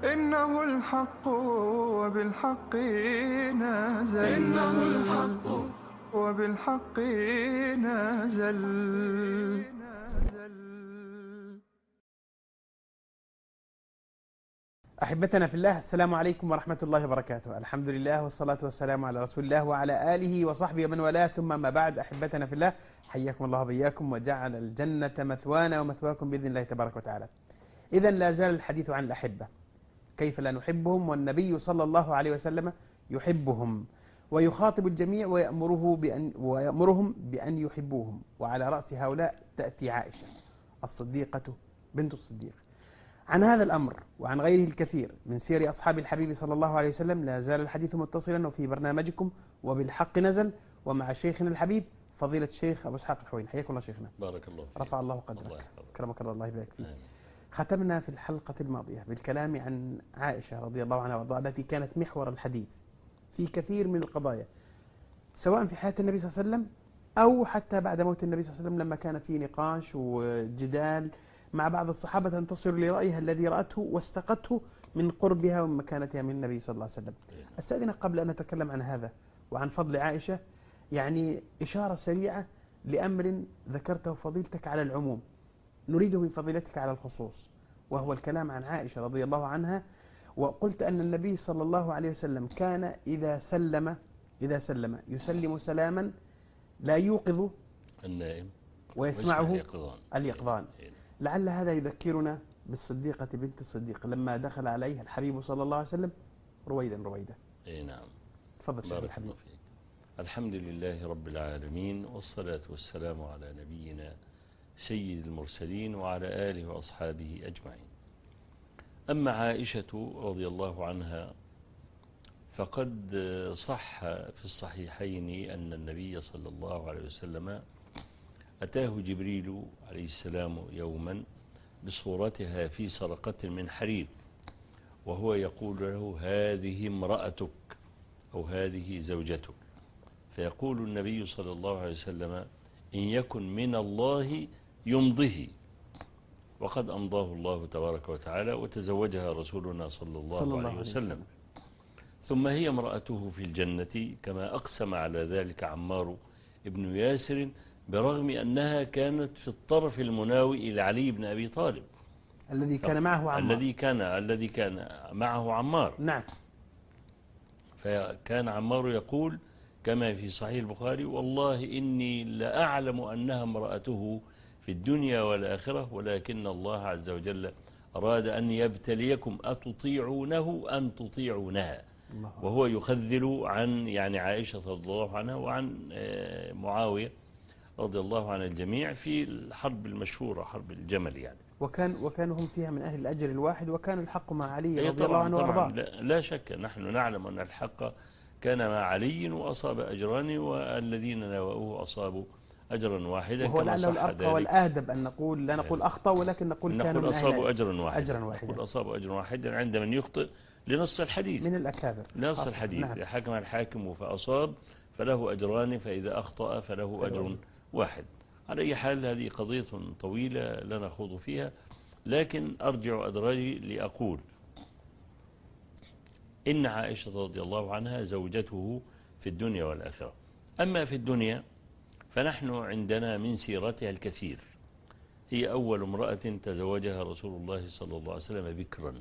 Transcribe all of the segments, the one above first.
إنه الحق وبالحق نازل. إنه الحق وبالحق نازل. أحبتنا في الله، السلام عليكم ورحمة الله وبركاته. الحمد لله والصلاة والسلام على رسول الله وعلى آله وصحبه ومن والاه، ثم ما بعد. أحبتنا في الله، حياكم الله وبياكم وجعل الجنة مثوانا ومثواكم بإذن الله تبارك وتعالى. إذن لا زال الحديث عن الأحبة، كيف لا نحبهم، والنبي صلى الله عليه وسلم يحبهم ويخاطب الجميع ويأمرهم بأن يحبوهم. وعلى رأس هؤلاء تأتي عائشة الصديقة بنت الصديق. عن هذا الأمر وعن غيره الكثير من سير أصحاب الحبيب صلى الله عليه وسلم لا زال الحديث متصلا، وفي برنامجكم وبالحق نزل، ومع شيخنا الحبيب فضيلة الشيخ أبو إسحاق الحويني. حياكم الله شيخنا. بارك الله فيك. رفع الله قدرك. الله يحفظك. كرمك الله يبارك فيك. ختمنا في الحلقة الماضية بالكلام عن عائشة رضي الله عنها وارضاها، التي كانت محور الحديث في كثير من القضايا، سواء في حياة النبي صلى الله عليه وسلم أو حتى بعد موت النبي صلى الله عليه وسلم، لما كان في نقاش وجدال مع بعض الصحابة تنتصر لرأيها الذي رأته واستقته من قربها ومكانتها من النبي صلى الله عليه وسلم. أستأذنك قبل أن نتكلم عن هذا وعن فضل عائشة، يعني إشارة سريعة لأمر ذكرته فضيلتك على العموم نريده من فضيلتك على الخصوص، وهو الكلام عن عائشة رضي الله عنها. وقلت أن النبي صلى الله عليه وسلم كان إذا سلم يسلم سلاما لا يوقظ النائم ويسمعه اليقظان. لعل هذا يذكرنا بالصديقة بنت الصديق لما دخل عليها الحبيب صلى الله عليه وسلم رويدا. اي نعم. تفضل شيخ الحبيب. فيك. الحمد لله رب العالمين، والصلاة والسلام على نبينا سيد المرسلين وعلى آله وأصحابه أجمعين. أما عائشة رضي الله عنها فقد صح في الصحيحين أن النبي صلى الله عليه وسلم أتاه جبريل عليه السلام يوما بصورتها في سرقة من حرير، وهو يقول له: هذه امرأتك أو هذه زوجتك. فيقول النبي صلى الله عليه وسلم: إن يكن من الله يمضه. وقد أمضاه الله تبارك وتعالى وتزوجها رسولنا صلى الله عليه وسلم. ثم هي امرأته في الجنة، كما أقسم على ذلك عمار ابن ياسر، برغم أنها كانت في الطرف المناوي إلى علي بن أبي طالب الذي كان معه عمار. الذي كان معه عمار. نعم. فكان عمار يقول كما في صحيح البخاري: والله إني لأعلم أنها امرأته في الدنيا والآخرة، ولكن الله عز وجل أراد أن يبتليكم أتطيعونه أم تطيعونها. وهو يخذل عن عائشة رضي الله عنها وعن معاوية رضي الله عن الجميع في الحرب المشهورة، حرب الجمل وكانوا هم فيها من أهل الأجر الواحد، وكان الحق مع علي رضي الله عنه وارضاه. لا شك، نحن نعلم أن الحق كان مع علي وأصاب أجران، والذين ناوؤوه أصابوا أجرا واحدا. وهو لعله الأرقى والأهدب أن نقول لا نقول أخطأ، ولكن نقول كانوا من أصابوا أجرا واحدا. نقول أصابوا أجرا واحدا عند من يخطئ لنص الحديث من الأكابر. لنص الحديث. نعم. حكم الحاكم فأصاب فله أجران، فإذا أخطأ فله أجر واحد. على أي حال، هذه قضية طويلة لا نخوض فيها، لكن أرجع أدراجي لأقول إن عائشة رضي الله عنها زوجته في الدنيا والآخرة. أما في الدنيا فنحن عندنا من سيرتها الكثير. هي أول امرأة تزوجها رسول الله صلى الله عليه وسلم بكرا،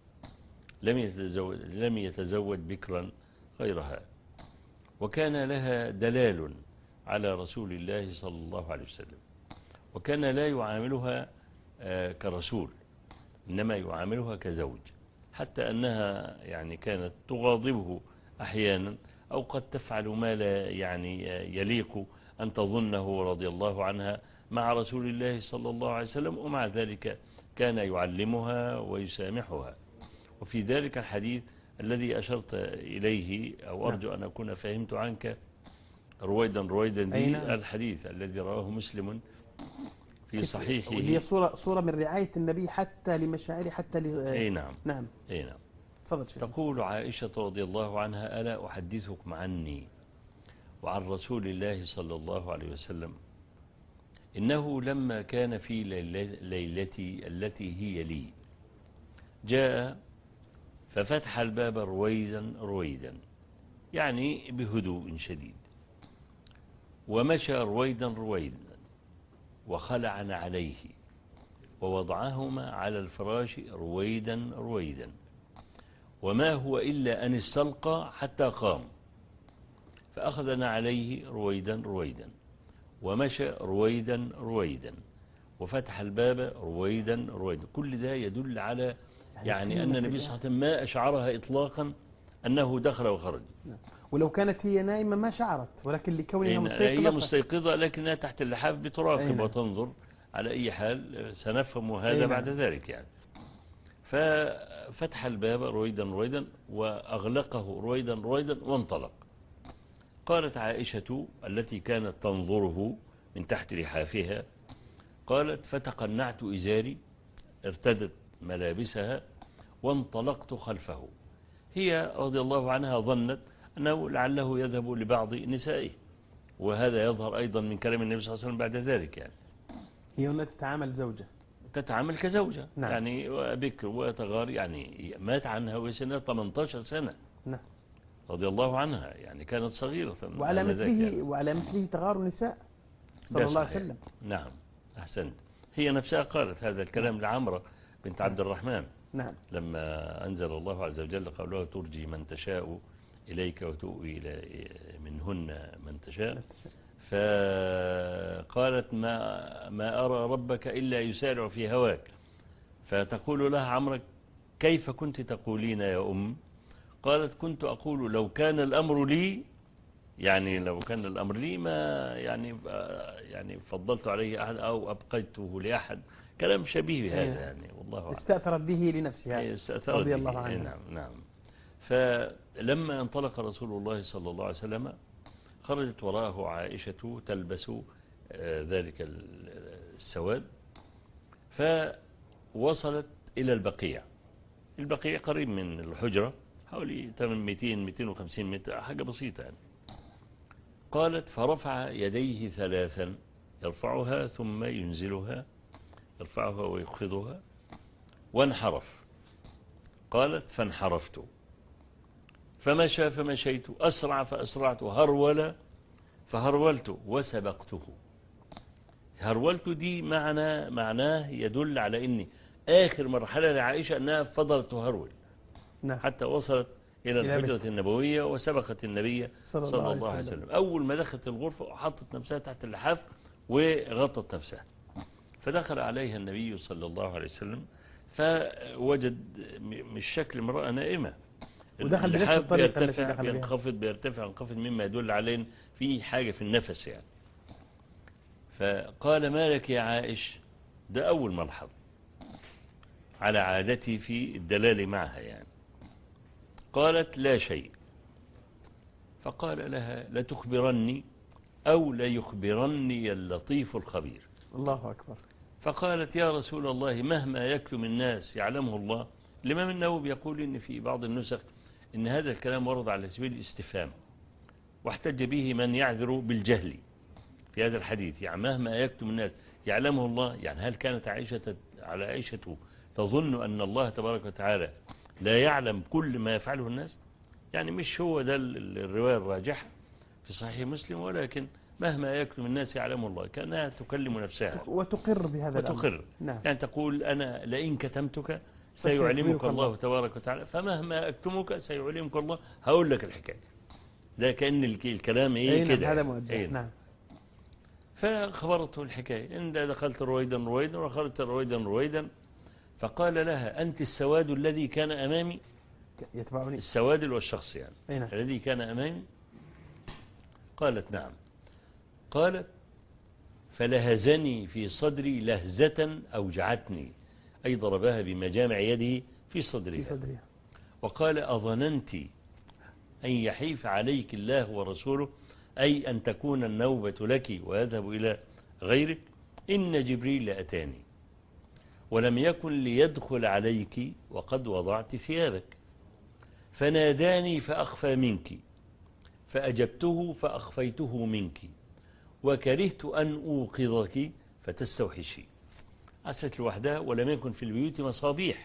لم يتزوج بكرا غيرها، وكان لها دلال على رسول الله صلى الله عليه وسلم، وكان لا يعاملها كرسول، إنما يعاملها كزوج، حتى أنها كانت تغاضبه أحيانا، أو قد تفعل ما لا يليق أن تظنه رضي الله عنها مع رسول الله صلى الله عليه وسلم، ومع ذلك كان يعلمها ويسامحها. وفي ذلك الحديث الذي أشرت إليه، أو أرجو أن أكون فهمت عنك رويدا دي، الحديث الذي رواه مسلم في صحيحه، هي صورة من رعاية النبي حتى لمشاعره، حتى أي نعم. نعم. أي نعم. تقول عائشة رضي الله عنها: ألا أحدثكم عني وعن رسول الله صلى الله عليه وسلم، إنه لما كان في ليلتي التي هي لي، جاء ففتح الباب رويدا رويدا، يعني بهدوء شديد، ومشى رويدا رويدا، وخلع عليه ووضعهما على الفراش رويدا رويدا، وما هو إلا أن استلقى حتى قام، فأخذ عليه رويدا رويدا، ومشى رويدا رويدا، وفتح الباب رويدا رويدا. كل ده يدل على يعني أن النبي صلى الله عليه وسلم ما أشعرها إطلاقا أنه دخل وخرج. ولو كانت هي نائمة ما شعرت، ولكن لكونها مستيقظة هي مستيقظة لكنها تحت اللحاف بتراقب وتنظر. على أي حال سنفهم هذا بعد ذلك يعني. ففتح الباب رويدا رويدا وأغلقه رويدا رويدا وانطلق. قالت عائشة التي كانت تنظره من تحت لحافها، قالت فتقنعت إزاري، ارتدت ملابسها وانطلقت خلفه. هي رضي الله عنها ظنت أنه لعله يذهب لبعض نسائه، وهذا يظهر أيضا من كلام النبي صلى الله عليه وسلم بعد ذلك يعني. هي هنا تتعامل زوجة، تتعامل كزوجة. نعم. يعني بكر وتغار، يعني مات عنها وسنة 18 سنة. نعم. رضي الله عنها، يعني كانت صغيرة. وعلى مثله يعني. وعلى مثله تغار النساء صلى الله عليه وسلم. نعم أحسنت. هي نفسها قالت هذا الكلام لعمرة بنت عبد الرحمن. نعم. لما أنزل الله عز وجل قوله ترجي من تشاء إليك وتؤوي منهن من تشاء، فقالت ما أرى ربك إلا يسارع في هواك، فتقول لها عمرة كيف كنت تقولين يا أم؟ قالت كنت أقول لو كان الأمر لي، يعني لو كان الأمر لي ما يعني فضلت عليه أحد أو أبقيته لأحد، كلام شبيه بهذا يعني. والله أعلم. استأثرت به لنفسها رضي الله عنها. نعم نعم. فلما انطلق رسول الله صلى الله عليه وسلم خرجت وراءه عائشة تلبس ذلك السواد، فوصلت إلى البقيع. البقيع قريب من الحجرة، حوالي 200-250 متر، حاجة بسيطة يعني. قالت فرفع يديه 3، يرفعها ثم ينزلها، يرفعها ويخفضها، وانحرف. قالت فانحرفت، فمشى فمشيت، أسرع فأسرعت، هرول فهرولت، وسبقته. هرولت دي معناه يدل على أن آخر مرحلة لعائشة أنها فضلت تهرول حتى وصلت إلى الحجرة النبوية وسبقت النبي صلى الله عليه وسلم. أول ما دخلت الغرفة حطت نفسها تحت اللحاف وغطت نفسها، فدخل عليها النبي صلى الله عليه وسلم فوجد مش شكل امرأة نائمة، اللحاف بيرتفع بينخفض مما يدل على في حاجة في النفس يعني. فقال ما لك يا عائش؟ ده أول ملحظ على عادتي في الدلال معها يعني. قالت لا شيء. فقال لها لتخبرني أو ليخبرني اللطيف الخبير. الله أكبر. فقالت يا رسول الله مهما يكتم الناس يعلمه الله. الإمام النووي يقول إن في بعض النسخ إن هذا الكلام ورد على سبيل الاستفهام، واحتج به من يعذر بالجهل في هذا الحديث. يعني مهما يكتم الناس يعلمه الله، يعني هل كانت عائشة تظن أن الله تبارك وتعالى لا يعلم كل ما يفعله الناس؟ يعني مش هو ده الرواية الراجحة في صحيح مسلم، ولكن مهما يكتم الناس يعلمه الله، كأنها تكلم نفسها وتقر بهذا وتقر. نعم. يعني تقول أنا لئن كتمتك سيعلمك الله تبارك وتعالى، فمهما أكتمك سيعلمك الله. هقول لك الحكاية ده كأن الكلام كده. هذا موجه. نعم. فخبرته الحكاية إن دخلت رويدا رويدا وخرجت رويدا رويدا. فقال لها أنت السواد الذي كان أمامي، يتبعني السواد والشخص يعني نعم. الذي كان أمامي. قالت نعم. قالت فلهزني في صدري لهزة أوجعتني، أي ضربها بمجامع يده في صدرها. وقال أظننت أن يحيف عليك الله ورسوله، أي أن تكون النوبة لك ويذهب إلى غيرك؟ إن جبريل أتاني ولم يكن ليدخل عليك وقد وضعت ثيابك، فناداني فأخفى منك، فأجبته فأخفيته منك، وكرهت أن أوقظك فتستوحشي. عسلت لوحدها ولم يكن في البيوت مصابيح،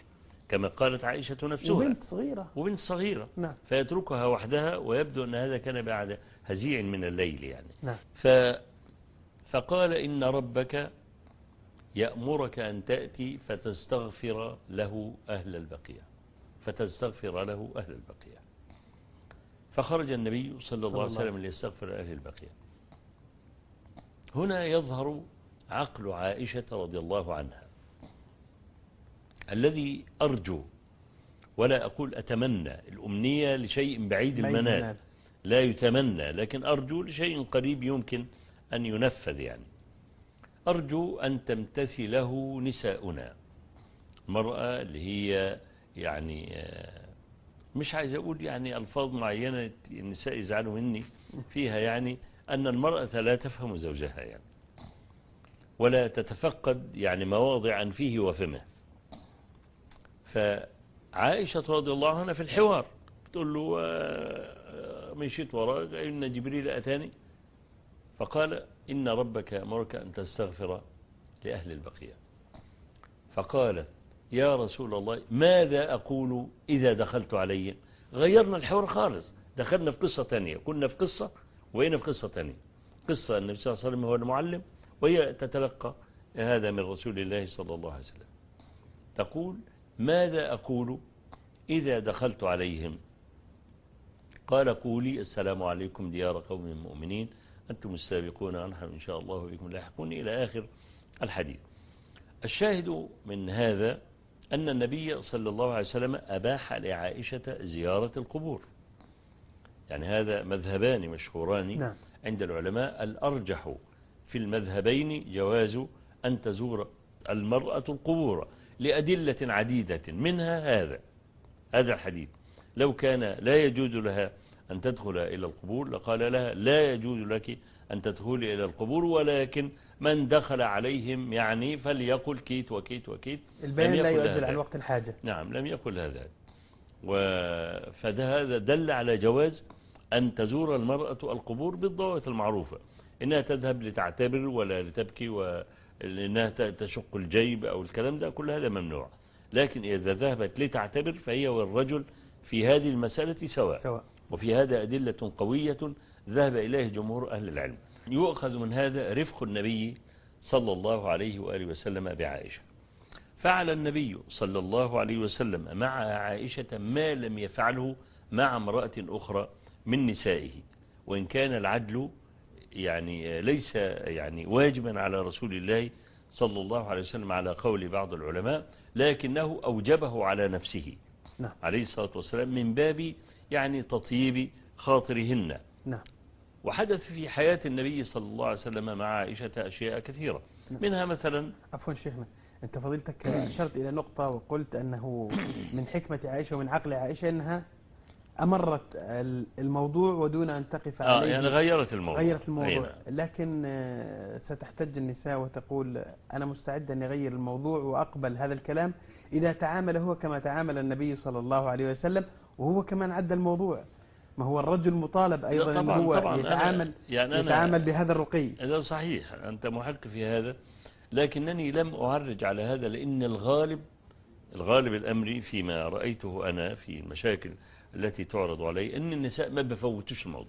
كما قالت عائشة نفسها، وبنت صغيرة نعم. فيتركها وحدها، ويبدو أن هذا كان بعد هزيع من الليل يعني. نعم. فقال إن ربك يأمرك أن تأتي فتستغفر له أهل البقيع، فخرج النبي صلى الله عليه وسلم ليستغفر أهل البقيع. هنا يظهر عقل عائشة رضي الله عنها الذي أرجو، ولا أقول أتمنى، الأمنية لشيء بعيد المنال لا يتمنى، لكن أرجو لشيء قريب يمكن أن ينفذ يعني. أرجو أن تمتثله نساؤنا، المرأة اللي هي يعني مش عايز أقول يعني ألفاظ معينة النساء يزعلوا مني فيها، يعني أن المرأة لا تفهم زوجها يعني، ولا تتفقد يعني مواضع فيه وفمه. فعائشة رضي الله عنها في الحوار تقول له مشيت وراك إن جبريل أتاني فقال إن ربك أمرك أن تستغفر لأهل البقيع. فقالت يا رسول الله ماذا أقول إذا دخلت عليهم؟ غيرنا الحوار خالص، دخلنا في قصة تانية، كنا في قصة وهنا في قصة تانية. قصة النبي صلى الله عليه وسلم هو المعلم، وهي تتلقى هذا من رسول الله صلى الله عليه وسلم. تقول ماذا أقول إذا دخلت عليهم؟ قال قولي السلام عليكم ديار قوم مؤمنين أنتم السابقون عنهم إن شاء الله بكم لاحقون إلى آخر الحديث. الشاهد من هذا أن النبي صلى الله عليه وسلم أباح لعائشة زيارة القبور، يعني هذا مذهبان مشهوران نعم. عند العلماء. الأرجح في المذهبين جواز أن تزور المرأة القبور لأدلة عديدة، منها هذا الحديث. لو كان لا يجوز لها أن تدخل إلى القبور لقال لها لا يجوز لك أن تدخلي إلى القبور، ولكن من دخل عليهم يعني فليقل كيت وكيت وكيت. البيان لا يؤدل عن وقت الحاجة. نعم لم يقل هذا. فهذا دل على جواز أن تزور المرأة القبور بالضوابط المعروفة، إنها تذهب لتعتبر ولا لتبكي وإنها تشق الجيب أو الكلام ده، كل هذا ممنوع. لكن إذا ذهبت لتعتبر فهي والرجل في هذه المسألة سواء. وفي هذا أدلة قوية ذهب إليه جمهور أهل العلم. يؤخذ من هذا رفق النبي صلى الله عليه وآله وسلم بعائشة. فعل النبي صلى الله عليه وسلم مع عائشة ما لم يفعله مع امرأة أخرى من نسائه، وإن كان العدل يعني ليس يعني واجبا على رسول الله صلى الله عليه وسلم على قول بعض العلماء، لكنه أوجبه على نفسه عليه الصلاة والسلام من باب يعني تطيب خاطرهن. نعم. وحدث في حياة النبي صلى الله عليه وسلم مع عائشة أشياء كثيرة، منها مثلا عفوا شيخنا، أنت فضيلتك أشرت إلى نقطة وقلت أنه من حكمة عائشة ومن عقل عائشة أنها أمرت الموضوع ودون أن تقف عليه، يعني غيرت الموضوع. لكن ستحتج النساء وتقول أنا مستعد أن يغير الموضوع وأقبل هذا الكلام إذا تعامل هو كما تعامل النبي صلى الله عليه وسلم، وهو كمان عدى الموضوع. ما هو الرجل مطالب أيضا أن هو يتعامل بهذا الرقي. هذا صحيح، أنت محق في هذا، لكنني لم أعرج على هذا، لأن الغالب الأمري فيما رأيته أنا في المشاكل التي تعرض علي أن النساء ما بفوتوش الموضوع.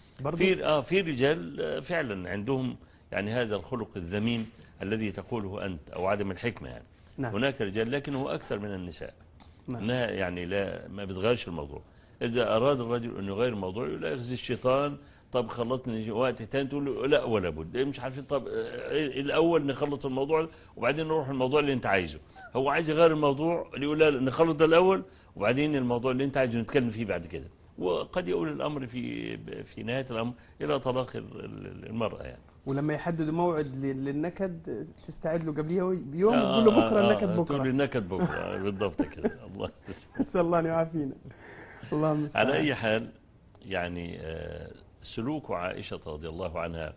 في رجال فعلا عندهم يعني هذا الخلق الذميم الذي تقوله أنت أو عدم الحكمة يعني. نعم. هناك رجال لكنه أكثر من النساء. نعم. أنها يعني ما بتغيرش الموضوع. إذا أراد الرجل أن يغير الموضوع لا يخزي الشيطان، طب خلطني وقت تاني تقول له لا ولا بد، مش عارفين، طب الأول نخلط الموضوع وبعدين نروح الموضوع اللي أنت عايزه. هو عايز يغير الموضوع اللي يقول لا نخلط ده الأول وبعدين الموضوع اللي أنت عايزه نتكلم فيه بعد كده، وقد يقول الأمر في نهاية الأمر إلى طلاق المرأة يعني. ولما يحددوا موعد للنكد تستعد له قبليه بيوم وتقول له بكرة النكد بكرة. تقول النكد بكرة بالضبط كده. الله نسأل الله أن يعافينا. الله المستعان. على أي حال يعني سلوك عائشة رضي الله عنها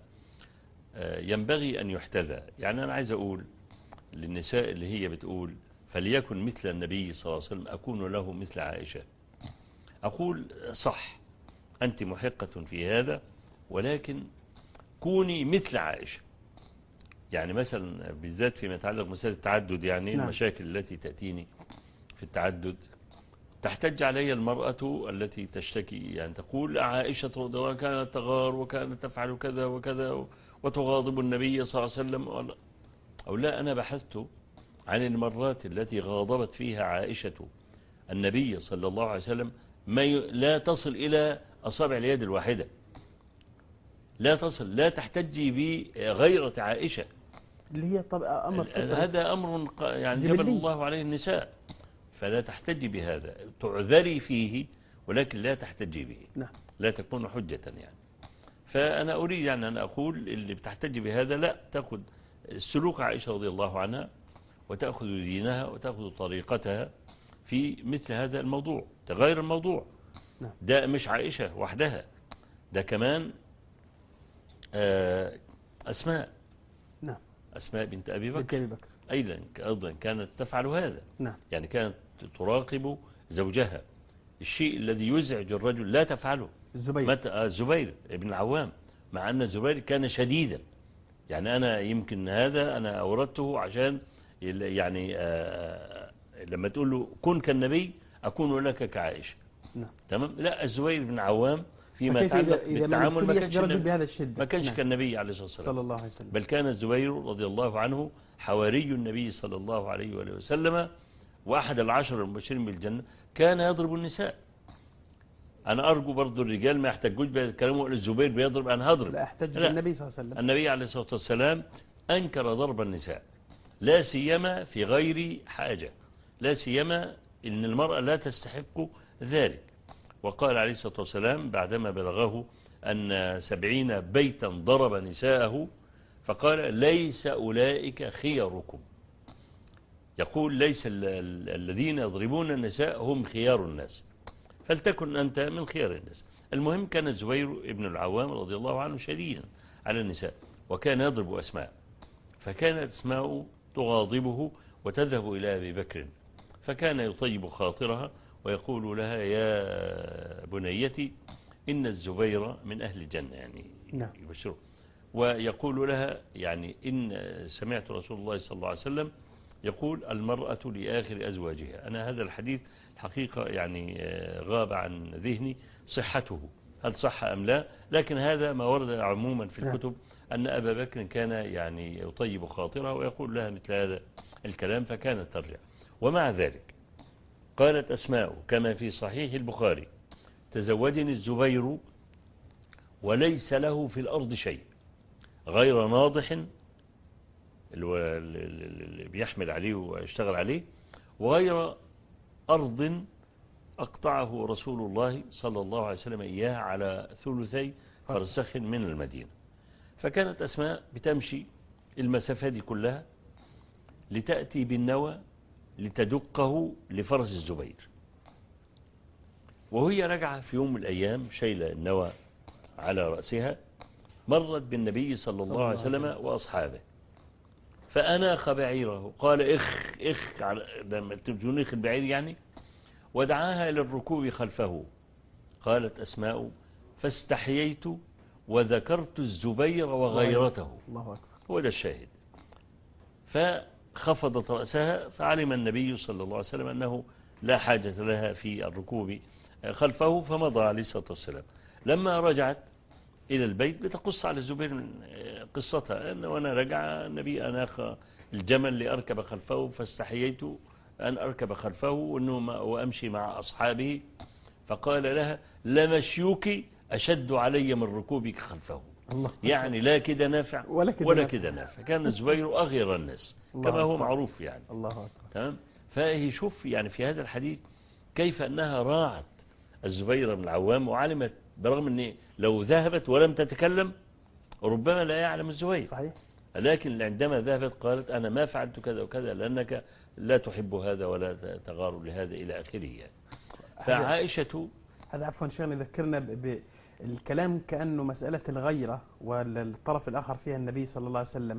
ينبغي أن يحتذى. يعني أنا عايز أقول للنساء اللي هي بتقول فليكن مثل النبي صلى الله عليه وسلم أكون له مثل عائشة، أقول صح أنت محقة في هذا، ولكن كوني مثل عائشة. يعني مثلا بالذات فيما يتعلق بمسألة التعدد، يعني نعم. المشاكل التي تأتيني في التعدد. تحتج علي المرأة التي تشتكي، يعني تقول عائشة رضي الله عنها كانت تغار وكانت تفعل كذا وكذا وتغاضب النبي صلى الله عليه وسلم، أو لا، أنا بحثت عن المرات التي غاضبت فيها عائشة النبي صلى الله عليه وسلم لا تصل إلى أصابع اليد الواحدة، لا تصل، لا تحتجي بغيرة عائشة، اللي هي أمر هذا أمر يعني جبلي. جبل الله عليه النساء، فلا تحتجي بهذا، تعذري فيه ولكن لا تحتجي به. نعم. لا تكون حجة يعني. فأنا أريد يعني أن أقول اللي بتحتجي بهذا لا، تأخذ سلوك عائشة رضي الله عنها وتأخذ دينها وتأخذ طريقتها في مثل هذا الموضوع، تغير الموضوع. نعم. ده مش عائشة وحدها، ده كمان أسماء. نعم. أسماء بنت أبي بنت أبي بكر بكر أيضا كانت تفعل هذا. نعم. يعني كانت تراقب زوجها، الشيء الذي يزعج الرجل لا تفعله. الزبير ابن العوام، مع أن الزبير كان شديدا، يعني أنا يمكن هذا أنا أوردته عشان يعني لما تقول له كن كالنبي أكون لك كعائشة. نعم. تمام. لا، الزبير بن العوام فيما يتعلق بالتعامل ما كانش نعم. كالنبي عليه الصلاة والسلام صلى الله عليه وسلم، بل كان الزبير رضي الله عنه حواري النبي صلى الله عليه وآله وسلم، وأحد العشر المبشرين بالجنة، كان يضرب النساء. أنا أرجو برضو الرجال ما يحتجوش بكلامه الزبير بيضرب، أنا هضرب. لا أحتج بالنبي صلى الله عليه وسلم. النبي عليه الصلاة والسلام أنكر ضرب النساء، لا سيما في غير حاجة، لا سيما إن المرأة لا تستحق ذلك. وقال عليه الصلاة والسلام بعدما بلغه أن 70 بيتا ضرب نساءه، فقال ليس أولئك خياركم، يقول ليس الذين يضربون النساء هم خيار الناس، فلتكن أنت من خيار الناس. المهم كان الزبير ابن العوام رضي الله عنه شديدا على النساء، وكان يضرب أسماء، فكانت أسماء تغاضبه وتذهب إلى أبي بكر، فكان يطيب خاطرها ويقول لها يا بنيتي إن الزبير من أهل الجنة، يعني يبشره، ويقول لها يعني إن سمعت رسول الله صلى الله عليه وسلم يقول المرأة لآخر أزواجها. أنا هذا الحديث الحقيقة يعني غاب عن ذهني صحته، هل صح أم لا، لكن هذا ما ورد عموما في الكتب أن أبا بكر كان يعني يطيب خاطرها ويقول لها مثل هذا الكلام، فكانت ترجع. ومع ذلك قالت أسماء كما في صحيح البخاري تزوجني الزبير وليس له في الأرض شيء غير ناضح اللي بيحمل عليه ويشتغل عليه، وغير أرض أقطعه رسول الله صلى الله عليه وسلم إياها على 2 فرسخ من المدينة. فكانت أسماء بتمشي المسافة دي كلها لتأتي بالنوى لتدقه لفرس الزبير، وهي رجعة في يوم من الأيام شايلة النوى على رأسها، مرت بالنبي صلى الله عليه وسلم وأصحابه، فأناخ بعيره، قال إخ لما تنيخ البعير يعني، ودعاها إلى الركوب خلفه. قالت أسماء فاستحييت وذكرت الزبير وغيرته. الله أكبر. هو ده الشاهد. فخفضت رأسها، فعلم النبي صلى الله عليه وسلم أنه لا حاجة لها في الركوب خلفه، فمضى عليه الصلاة والسلام. لما رجعت إلى البيت بتقص على الزبير من قصتها، أن وأنا رجع النبي أناخ الجمل لأركب خلفه، فاستحييت أن أركب خلفه وأمشي مع أصحابه، فقال لها لمشيوك أشد علي من ركوبك خلفه. الله. يعني لا كده نافع ولا كده نافع. كان الزبير أغير الناس كما هو معروف يعني. الله أكبر. تمام. فهي شوف يعني في هذا الحديث كيف أنها راعت الزبير بن العوام، وعلمت برغم أن لو ذهبت ولم تتكلم ربما لا يعلم الزبير. صحيح. لكن عندما ذهبت قالت أنا ما فعلت كذا وكذا لأنك لا تحب هذا ولا تغار لهذا إلى آخره يعني. فعائشة هذا عفوا شيخنا يذكرنا بالكلام كأنه مسألة الغيرة والطرف الآخر فيها النبي صلى الله عليه وسلم.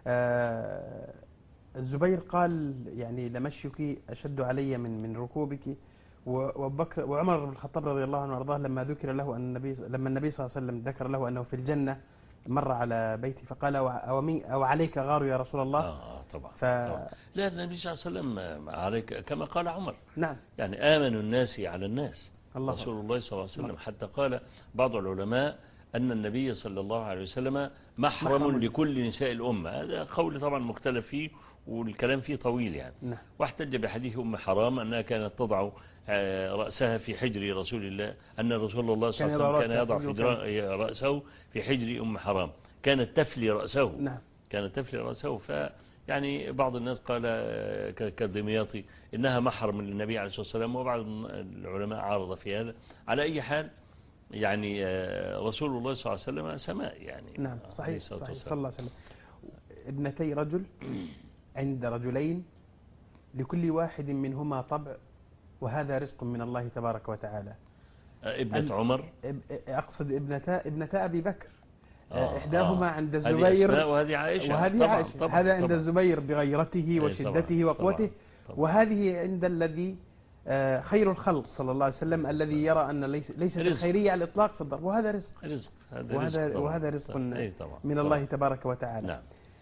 الزبير قال يعني لمشيك أشد علي من ركوبك، وبكر وعمر بن الخطاب رضي الله عنه وارضاه لما ذكر له أن لما النبي صلى الله عليه وسلم ذكر له أنه في الجنة مر على بيتي فقال أو عليك غار يا رسول الله. طبعا. لا، النبي صلى الله عليه وسلم عليك كما قال عمر. نعم. يعني آمن الناس على الناس الله رسول الله صلى الله عليه وسلم، حتى قال بعض العلماء أن النبي صلى الله عليه وسلم محرم لكل نساء الأمة. هذا قول طبعا مختلف فيه والكلام فيه طويل يعني. نعم. واحتج بحديث أم حرام أنها كانت تضع رأسها في حجر رسول الله، أن رسول الله صلى الله عليه وسلم كان يضع رأسه في حجر أم حرام، كانت تفلي رأسه. نعم. كانت تفلي رأسه. يعني بعض الناس قال كالدمياطي إنها محرم للنبي عليه الصلاة والسلام، وبعض العلماء عارض في هذا. على أي حال يعني رسول الله صلى الله عليه وسلم سماء يعني. نعم صحيح صلى الله عليه وسلم. ابنتي رجل عند رجلين لكل واحد منهما طبع، وهذا رزق من الله تبارك وتعالى. ابنة عمر، أقصد ابنتا أبي بكر. إحداهما عند الزبير وهذه عائشة، وهذه طبعًا عائشة. طبعًا هذا عند طبعًا الزبير بغيرته وشدته وقوته، وهذه عند الذي خير الخلق صلى الله عليه وسلم، الذي يرى أن ليست الخيرية على الإطلاق في الضرب، وهذا رزق. وهذا رزق من الله تبارك وتعالى. نعم.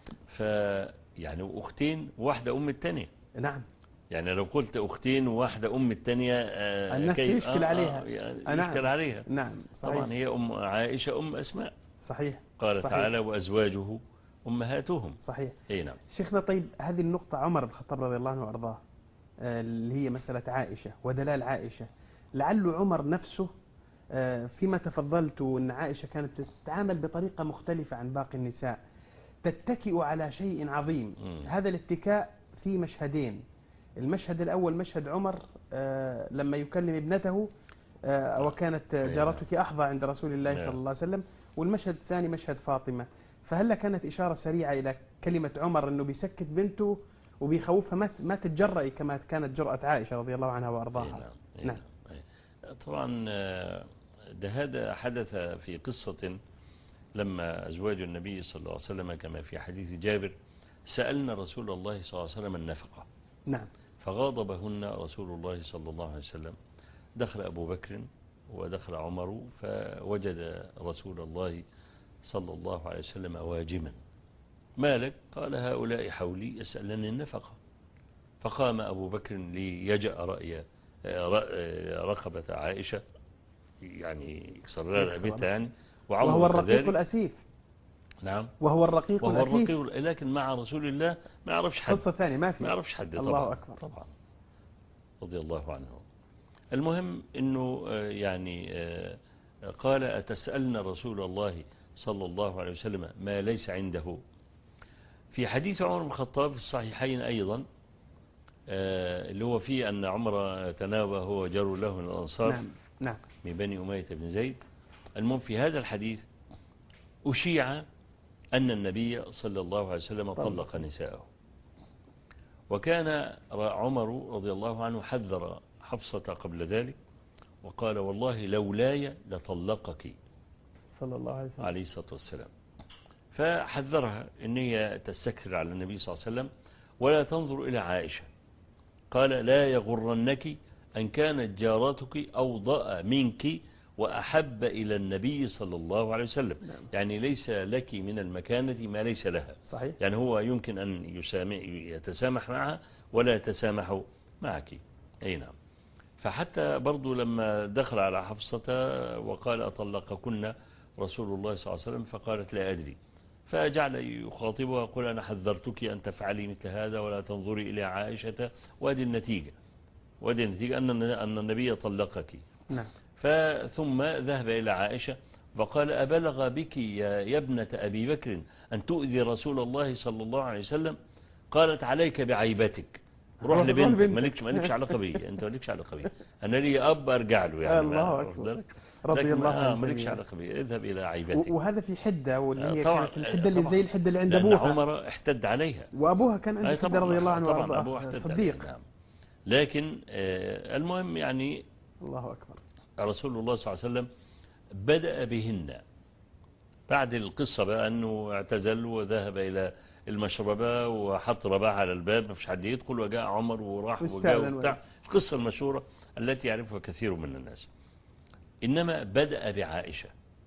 يعني أختين واحدة أم الثانية. نعم. يعني لو قلت أختين وواحدة أم الثانية الناس يشكل عليها. يشكل عليها. نعم صحيح. طبعا هي أم عائشة أم أسماء. صحيح. قال تعالى وأزواجه أمهاتهم. صحيح. نعم. شيخنا، طيب هذه النقطة عمر بن الخطاب رضي الله عنه وأرضاه اللي هي مسألة عائشة ودلال عائشة، لعل عمر نفسه فيما تفضلت أن عائشة كانت تتعامل بطريقة مختلفة عن باقي النساء، تتكئ على شيء عظيم. هذا الاتكاء في مشهدين. المشهد الأول مشهد عمر لما يكلم ابنته وكانت جارتك أحظى عند رسول الله صلى الله عليه وسلم، والمشهد الثاني مشهد فاطمة. فهل كانت إشارة سريعة إلى كلمة عمر أنه بيسكت بنته وبيخوفها ما تتجرأي كما كانت جرأة عائشة رضي الله عنها وأرضاها؟ نعم. طبعا هذا حدث في قصة لما أزواج النبي صلى الله عليه وسلم كما في حديث جابر سألنا رسول الله صلى الله عليه وسلم النفقة. نعم. فغاضبهن رسول الله صلى الله عليه وسلم. دخل أبو بكر ودخل عمر فوجد رسول الله صلى الله عليه وسلم واجما. ما لك؟ قال هؤلاء حولي يسألني النفقة. فقام أبو بكر ليجأ رقبة عائشة، يعني يكسر لها رقبتها يعني، وهو الرقيق الأسيف. نعم. وهو الرقيق الأسيف. لكن مع رسول الله ما يعرفش حد. قصة ثانية ما في. ما يعرفش حد. الله أكبر. طبعا رضي الله عنه. المهم انه يعني قال أتسألن رسول الله صلى الله عليه وسلم ما ليس عنده. في حديث عمر بن الخطاب في الصحيحين أيضا اللي هو فيه أن عمر تناوى هو جار له من الأنصار. نعم. نعم. من بني أمية بن زيد. المهم في هذا الحديث أشيع أن النبي صلى الله عليه وسلم طلق نساءه، وكان عمر رضي الله عنه حذر حفصة قبل ذلك وقال والله لولاي لطلقك صلى الله عليه وسلم عليه الصلاة والسلام. فحذرها ان هي تستكثر على النبي صلى الله عليه وسلم ولا تنظر إلى عائشة. قال لا يغرنك أن كانت جارتك أوضأ منك وأحب إلى النبي صلى الله عليه وسلم. يعني ليس لك من المكانة ما ليس لها. صحيح. يعني هو يمكن أن يتسامح معها ولا يتسامح معك. أي نعم. فحتى برضو لما دخل على حفصة وقال أطلقكن رسول الله صلى الله عليه وسلم فقالت لا أدري، فجعل يخاطبها يقول أنا حذرتك أن تفعلي مثل هذا ولا تنظري إلى عائشة، وهذه النتيجة أن النبي طلقك. نعم. ثم ذهب إلى عائشة وقال أبلغ بك يا ابنة أبي بكر أن تؤذي رسول الله صلى الله عليه وسلم؟ قالت عليك بعيبتك، روح لبنتك، مالكش علاقة بي، أنت مالكش علاقة بي، أنا لي أب أرجع له يعني. الله أكبر. رضي الله عنه. مالكش علاقة بي، اذهب إلى عيبتك. وهذا في حدة، واللي هي كانت الحدة اللي زي الحدة اللي عند أبوها. عمر احتد عليها وأبوها كان عنده حدة رضي الله عنه طبعا أبوها احتد صديق. نعم. لكن المهم يعني الله أكبر. رسول الله صلى الله عليه وسلم بدأ بهن بعد القصة بقى أنه اعتزل وذهب إلى المشربة وحط رباعة على الباب ما فيش حد يدخل، وجاء عمر وراح وجاء وبتاع القصة المشهورة التي يعرفها كثير من الناس. إنما بدأ بعائشة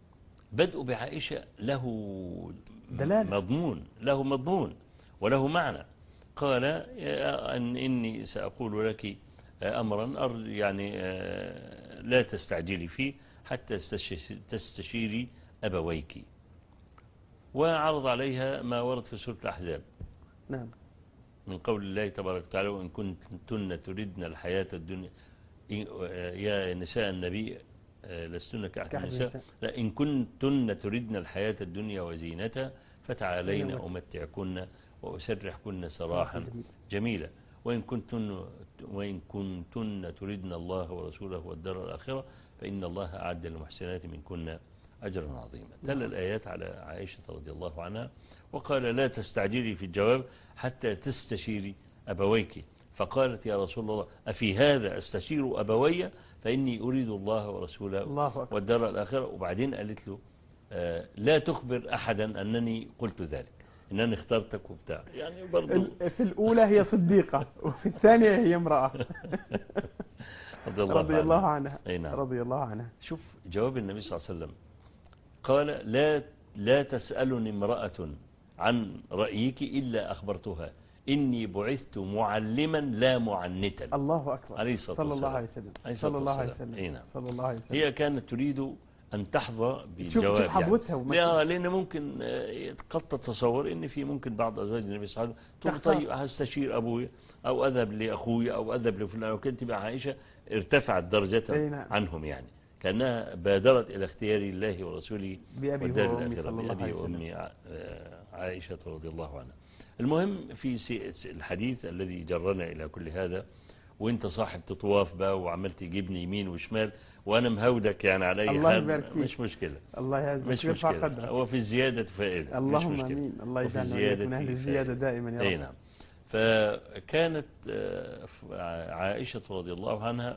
بدء بعائشة له دلالة. مضمون وله معنى. قال إني سأقول لك أمرا يعني لا تستعجلي فيه حتى تستشيري أبويك، وعرض عليها ما ورد في سورة الأحزاب نعم. من قول الله تبارك وتعالى: وإن كنتن تردن الحياة الدنيا يا نساء النبي لستن كأحد النساء، لا إن كنتن تردن الحياة الدنيا وزينتها فتعالين أمتعكن وأسرحكن سراحا جميلا، وإن كنتن تردن الله ورسوله والدار الآخرة فإن الله أعد للمحسنات منكن أجرا عظيما. تلا الآيات على عائشة رضي الله عنها وقال: لا تستعجلي في الجواب حتى تستشيري أبويك. فقالت: يا رسول الله أفي هذا أستشير أبوي فإني أريد الله ورسوله والدار الآخرة. وبعدين قالت له: لا تخبر أحدا أنني قلت ذلك، أنني اخترتك وبتاع. يعني برضو في الأولى هي صديقة وفي الثانية هي امرأة رضي الله عنها. نعم. رضي الله عنها. شوف جواب النبي صلى الله عليه وسلم، قال: لا تسألني امرأة عن رأيك إلا أخبرتها إني بعثت معلما لا معنتا. الله أكبر. عليه الصلاة والسلام. صلى الله عليه وسلم. صلى الله عليه وسلم. صلى الله عليه وسلم. هي كانت تريد أن تحظى بالجواب. شوف حظوتها يعني. لأن ممكن قد تتصور إن في ممكن بعض أزواج النبي صلى الله عليه وسلم طيب هستشير أبوي أو أذهب لأخوي أو أذهب لفلان. وكنت مع عائشة ارتفعت درجة عنهم، يعني كأنها بادرت إلى اختيار الله ورسوله والدار الآخرة بأبي وأمي عائشة رضي الله عنها. المهم في الحديث الذي جرنا إلى كل هذا، وانت صاحب تطواف بقى وعمال تجيبني يمين وشمال وانا مهودك يعني على اي حال، مش مشكلة. الله يعزك. مش مشكلة. هو في الزيادة فائدة. اللهم امين. الله يجعلنا من اهل الزيادة دائما يا رب. اي نعم. فكانت عائشة رضي الله عنها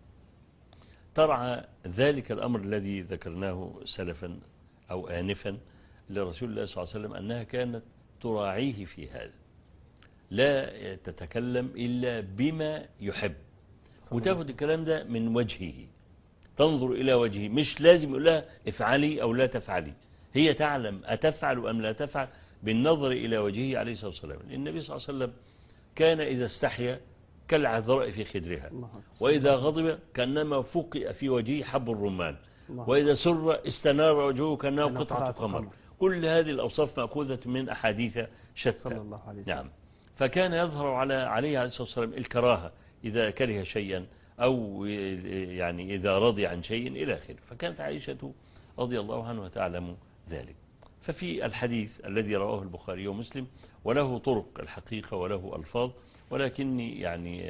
ترعى ذلك الأمر الذي ذكرناه سلفا أو آنفا لرسول الله صلى الله عليه وسلم، أنها كانت تراعيه في هذا، لا تتكلم إلا بما يحب، وتاخد الكلام ده من وجهه، تنظر إلى وجهه، مش لازم يقول لها افعلي أو لا تفعلي، هي تعلم أتفعل أم لا تفعل بالنظر إلى وجهه عليه الصلاة والسلام. النبي صلى الله عليه وسلم كان إذا استحيا كالعذراء في خدرها، وإذا غضب كأنما فقئ في وجهه حب الرمان، وإذا سر استنار وجهه كأنه قطعة قمر. كل هذه الأوصاف مأخوذة من أحاديث شتى. صلى الله عليه وسلم. نعم. فكان يظهر عليه الصلاة والسلام الكراهة إذا كره شيئا أو يعني إذا رضي عن شيء إلى آخره. فكانت عائشة رضي الله عنها تعلم ذلك. ففي الحديث الذي رواه البخاري ومسلم وله طرق الحقيقة وله ألفاظ، ولكني يعني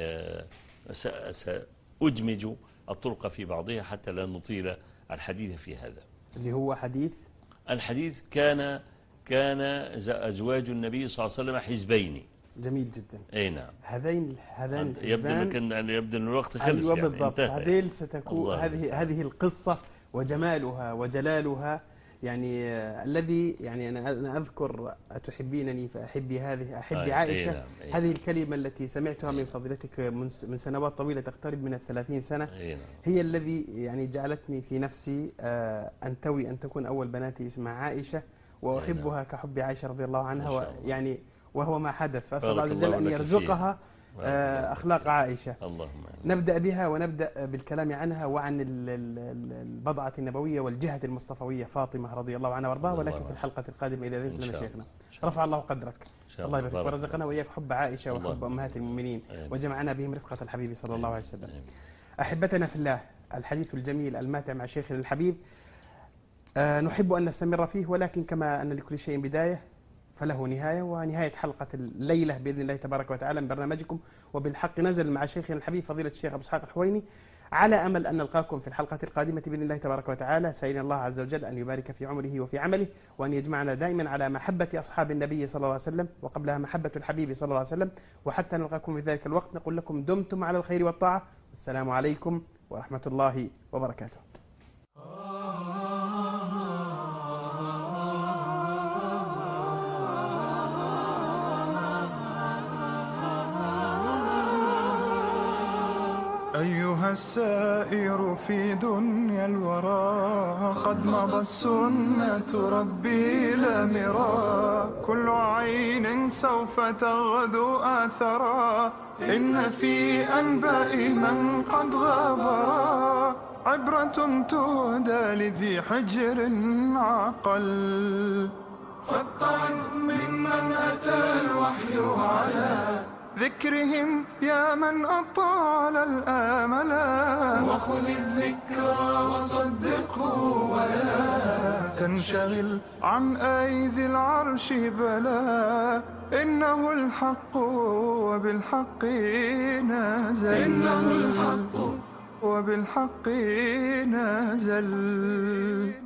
سأدمج الطرق في بعضها حتى لا نطيل الحديث في هذا. اللي هو الحديث كان أزواج النبي صلى الله عليه وسلم حزبين. جميل جدا. اي نعم. هذين يبدو ان الوقت خلص. أيوة يعني بالضبط. هذين ستكون هذه القصة وجمالها وجلالها، يعني الذي يعني أنا أذكر أتحبينني فأحبي هذه أحبي عائشة. نعم. هذه الكلمة التي سمعتها من فضيلتك من سنوات طويلة تقترب من 30 سنة، نعم. هي الذي يعني جعلتني في نفسي أنتوي أن تكون أول بناتي اسمها عائشة، وأحبها كحب عائشة رضي الله عنها، يعني وهو ما حدث. فأسأل الله عز وجل أن يرزقها أخلاق عائشة. اللهم. نبدأ بها ونبدأ بالكلام عنها وعن البضعة النبوية والجهة المصطفوية فاطمة رضي الله عنها وارضاها، ولكن في الحلقة القادمة إذا ذنت لنا شيخنا. رفع الله قدرك. الله يبارك ورزقنا وإياك حب عائشة وحب أمهات المؤمنين، وجمعنا بهم رفقة الحبيب صلى الله عليه وسلم. أحبتنا في الله، الحديث الجميل الماتع مع شيخنا الحبيب نحب أن نستمر فيه، ولكن كما أن لكل شيء بداية فله نهاية، ونهاية حلقة الليلة بإذن الله تبارك وتعالى من برنامجكم وبالحق نزل مع شيخنا الحبيب فضيلة الشيخ أبو إسحاق الحويني، على أمل أن نلقاكم في الحلقة القادمة بإذن الله تبارك وتعالى. سألنا الله عز وجل أن يبارك في عمره وفي عمله، وأن يجمعنا دائما على محبة أصحاب النبي صلى الله عليه وسلم، وقبلها محبة الحبيب صلى الله عليه وسلم. وحتى نلقاكم في ذلك الوقت نقول لكم دمتم على الخير والطاعة، والسلام عليكم ورحمة الله وبركاته. أيها السائر في دنيا الورى قد مضى السنة ربي لا مرى كل عين سوف تغدو آثرا إن في أنباء من قد غابرا عبرة تهدى لذي حجر عقل فاتعظ ممن أتى الوحي على ذكرهم يا من أطال الآملا وخذ الذكرى وصدقه ولا تنشغل عن أيدي العرش بلا إنه الحق وبالحق نازل إنه الحق وبالحق نازل